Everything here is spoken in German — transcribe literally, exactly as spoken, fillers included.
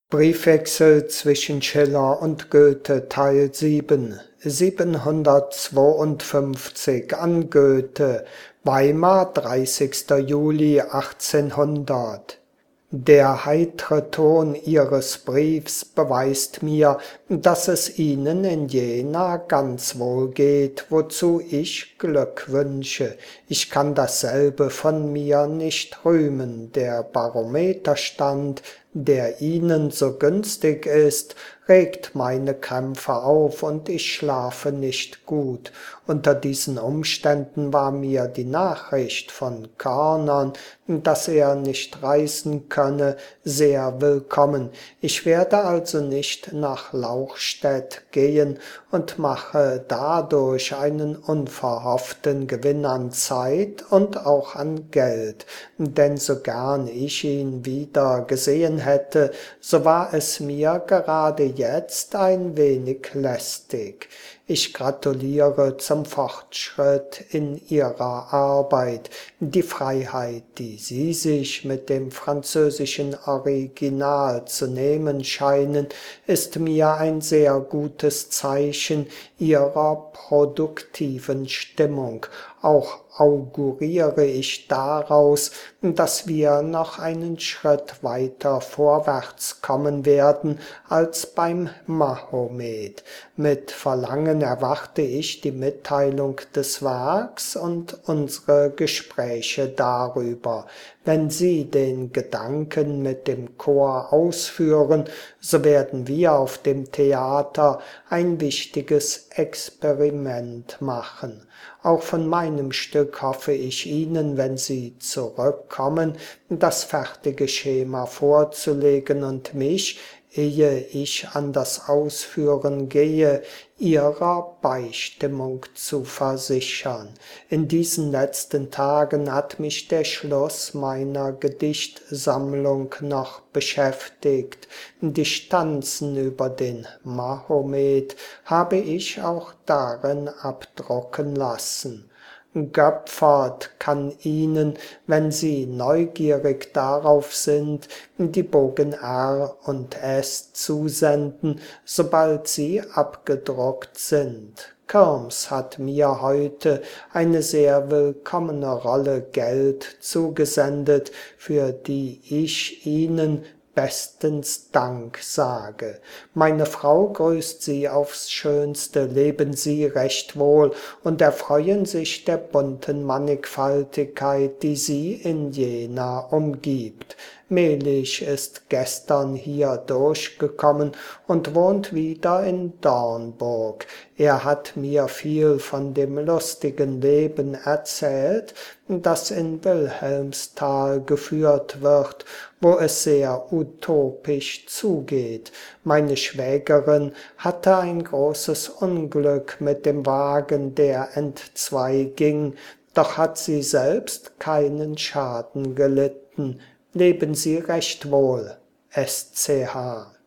Briefwechsel zwischen Schiller und Goethe Teil sieben, siebenhundertzweiundfünfzig an Goethe, Weimar, dreißigster Juli achtzehnhundert. Der heitre Ton Ihres Briefs beweist mir, dass es Ihnen in Jena ganz wohl geht, wozu ich Glück wünsche. Ich kann dasselbe von mir nicht rühmen. Der Barometerstand, der Ihnen so günstig ist, regt meine Krämpfe auf und ich schlafe nicht gut. Unter diesen Umständen war mir die Nachricht von Körnern, dass er nicht reisen könne, sehr willkommen. Ich werde also nicht nach Lauchstädt gehen und mache dadurch einen unverhofften Gewinn an Zeit und auch an Geld. Denn so gern ich ihn wieder gesehen hätte, so war es mir gerade jetzt ein wenig lästig. Ich gratuliere zum Fortschritt in Ihrer Arbeit. Die Freiheit, die Sie sich mit dem französischen Original zu nehmen scheinen, ist mir ein sehr gutes Zeichen Ihrer produktiven Stimmung. Auch auguriere ich daraus, dass wir noch einen Schritt weiter vorwärts kommen werden als beim Mahomet. Mit Verlangen erwarte ich die Mitteilung des Werks und unsere Gespräche darüber. Wenn Sie den Gedanken mit dem Chor ausführen, so werden wir auf dem Theater ein wichtiges Experiment machen. Auch von meinem Stück hoffe ich Ihnen, wenn Sie zurückkommen, das fertige Schema vorzulegen und mich, ehe ich an das Ausführen gehe, Ihrer Beistimmung zu versichern. In diesen letzten Tagen hat mich der Schluss meiner Gedichtsammlung noch beschäftigt. Die Stanzen über den Mahomet habe ich auch darin abdrucken lassen. Göpfert kann Ihnen, wenn Sie neugierig darauf sind, die Bogen R und S zusenden, sobald sie abgedruckt sind. Kirms hat mir heute eine sehr willkommene Rolle Geld zugesendet, für die ich Ihnen bestens Dank sage. Meine Frau grüßt Sie aufs Schönste, leben Sie recht wohl und erfreuen sich der bunten Mannigfaltigkeit, die Sie in Jena umgibt. Melich ist gestern hier durchgekommen und wohnt wieder in Dornburg. Er hat mir viel von dem lustigen Leben erzählt, das in Wilhelmsthal geführt wird, wo es sehr utopisch zugeht. Meine Schwägerin hatte ein großes Unglück mit dem Wagen, der entzweiging, doch hat sie selbst keinen Schaden gelitten. Leben Sie recht wohl, S C H